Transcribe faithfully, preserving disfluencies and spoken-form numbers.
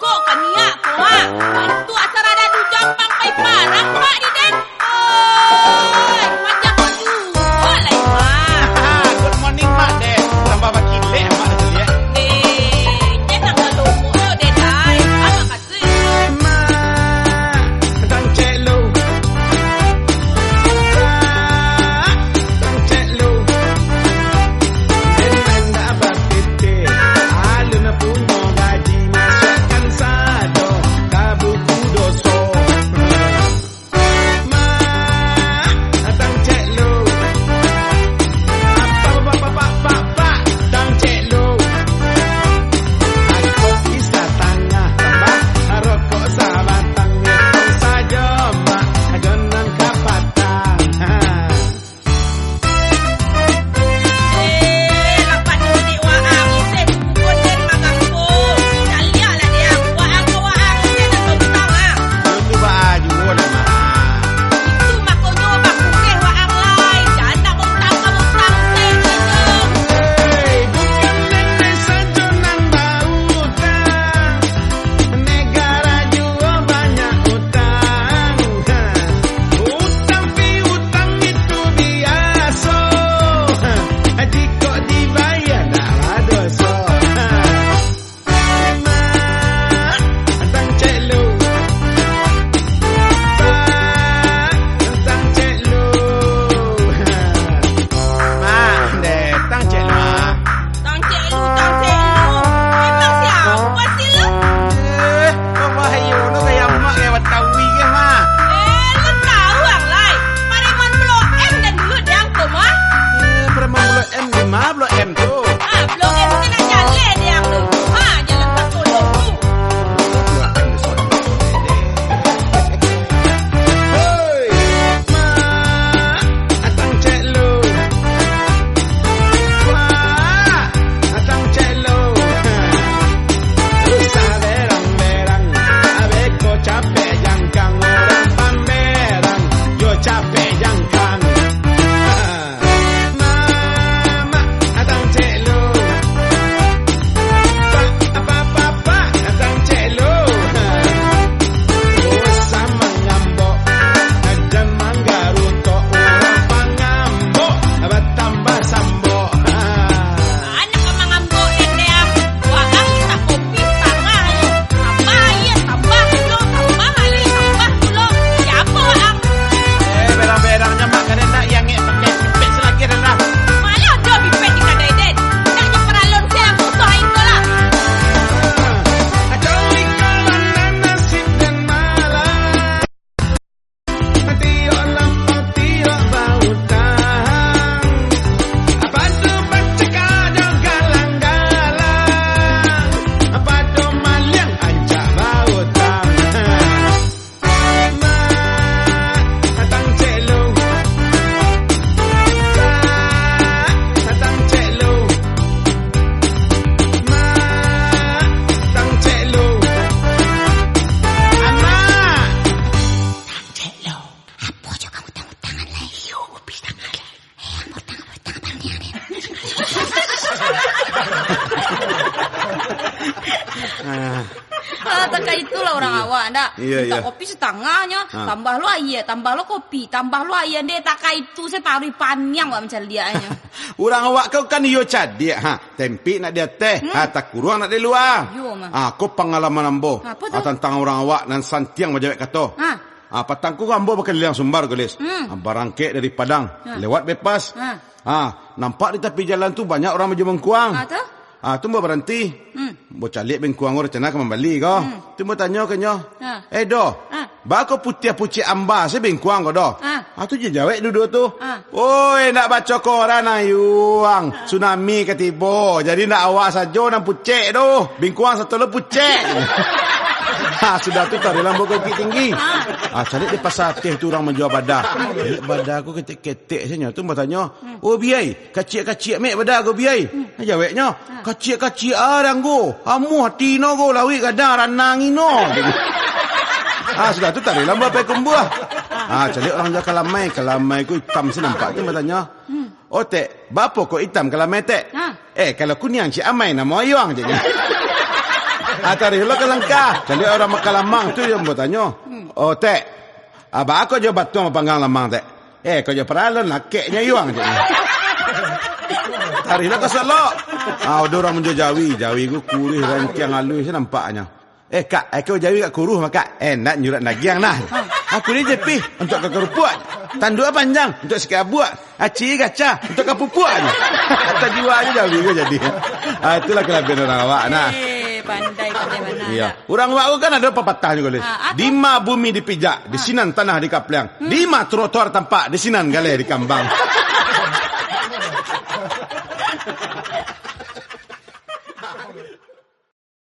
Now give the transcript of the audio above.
Kok kania ko ha? Itu asal ada di Jepang pai parang pak di den. Oi, macam ko juga lah mak. Good morning mak deh. Tambah bakile mak tu ya. Eh, jangan kalau mo de dai. Apa kasih? Mak, tang celo. Tang celo. Dengan dapat tete. Alun punya gaji masukkan sado. Tabu kudoso. Mak, tang celo. Apa apa apa apa apa. Tang celo. Aku bisa tanya tambah rokok sabatang itu saja mak jangan kapatang. Eh, lapan ni waang isen pun den magampo. Dalia lah dia. Waang ko waang isen atau utang ah. Itu baju dah mak. Itu makonyo bakure waang lain. Jangan utang kamu utang sen saja. Hei, bukan nenek saja nang bau utang. Negara juga banyak utang. Utang pi utang itu biasa. Jika dibayar dah dosa. Mak, tang celo. Tang celo. Mak, deh, tang celo. Tang cek lu, tang cek lu. Memang siapa sih lu? Eh, kau bahayu nu kayak mak kayak Betawi ke mak? Eh, lu tahu ang lain. Pareman Blok M dan dulu dia angko mah. Eh, Preman Blok M di mana Blok M tu? Ah, Blok M tengah jalan dia ang dulu. Ha, jalan tak tolong tu. Blok M di sana. Hoi, mak, atang celo. Mak, atang celo. Usah berang-berang, abeko capek jangkang orang pameran, yo capek jangkang. Mama, atang celo. Pak, apa apa, atang celo. Usah mengambok, dan manggaruto orang pangambok, bertambah sambok. Anak ka mga ambo nene ang waang sa kopi tangah lu. Tambah iya, tambah lu, tambah hali, tambah tulo. Siapa waang? Eh, berang-berangnya mak kena nak yang ngek pepek selagi dah lah. Malah dia bipet di kadai den. Naknya peralon saya ang usahain ko lah. Jolly kalau nasib dan malam, tiok lampau tiok bau tang. Apa tu bercakap jo galang-galang, apa tu maliang ajak bau tang. Mak, tang celo. Tang celo. Mak, tang celo. Amak. Celo. Apa je kamu utang-utangan lah? Yo, kopi tangan lah. Eh, kamu utang-utang abang ni ni. Ah, tak itulah orang awak ndak. Iya, Minta iya. kopi setengahnya, Ah. tambah lu air, tambah lu kopi, tambah lu air dia tak itu saya taruh panjang wak macam dia nya. Orang awak kau kan yo cadik ha. Tempi nak dia teh, ha tak kurang nak dia luar. Yo, mah. Ah, kau pengalaman ambo. Apa tu? Ah, tentang orang awak dan santiang bajawek kata. Ha. Ah, patangku ambo berkeliling sumbar gelis. Hmm. Ah, barangkek dari Padang, Ha. lewat bebas. Ha. Ah, nampak di tepi jalan tu banyak orang meja bengkuang. Ah tu? Ah, tu mbak berhenti. Hmm. Mbak calik bengkuang orang rencana ke membeli kau. Hmm. Tu mbak tanya ke nyo. Ha. Eh do. Ha. Ba kau putih-putih amba saya bengkuang kau do. Ha. Ah tu je jawab duduk tu. Ha. Oi, nak baca koran ayuang. Tsunami ketiba. Jadi nak awak saja nak pucek tu. Bengkuang satu le pucek. Ha, sudah tu tak dalam bukit tinggi. Ah, cari di pasar teh tu orang menjual badak. Eh, badak aku ketik-ketik saja. Tu mbak tanya, "Oh biai, kacik-kacik mek badak aku biai." Hmm. Jawabnya, "Kacik-kacik orang go. Amu hati no go lawi kadang ranang ino." Ah, sudah tu tak dalam berapa kumbuah. Ah, cari orang jual kalamai, kalamai ku hitam sih nampak tu mbak tanya. "Oh tek, bapa kau hitam kalamai tek?" Eh, kalau kunyang cik amai nama ayuang je. Ah, tarik lo ke langkah. Jadi orang makan lamang tu yang buat tanya. Oh, tek. Abang aku je batu panggang lamang, tek. Eh, kau je peralon lakeknya yuang je. Tarik lo ke selok. Ah, ada orang menjual Jawi. Jawi ku kurih rangkiang halus nampaknya. Eh, kak, aku Jawi kat kuruh maka. Eh, nak nyurat nagiang nah. Aku ni jepi untuk kau kerupuk. Tanduk panjang untuk sikit buat. Aci gaca untuk kau pupuk aja. Kata jiwa aja Jawi ku jadi. Ah, itulah kelebihan orang awak nah. Eh, pandai pandai mana. Iya. Orang awak kan ada pepatah juga, Lis. Ha, Dima bumi dipijak, di sinan tanah di kaplang. Dima trotoar tampak, di sinan gale di kambang.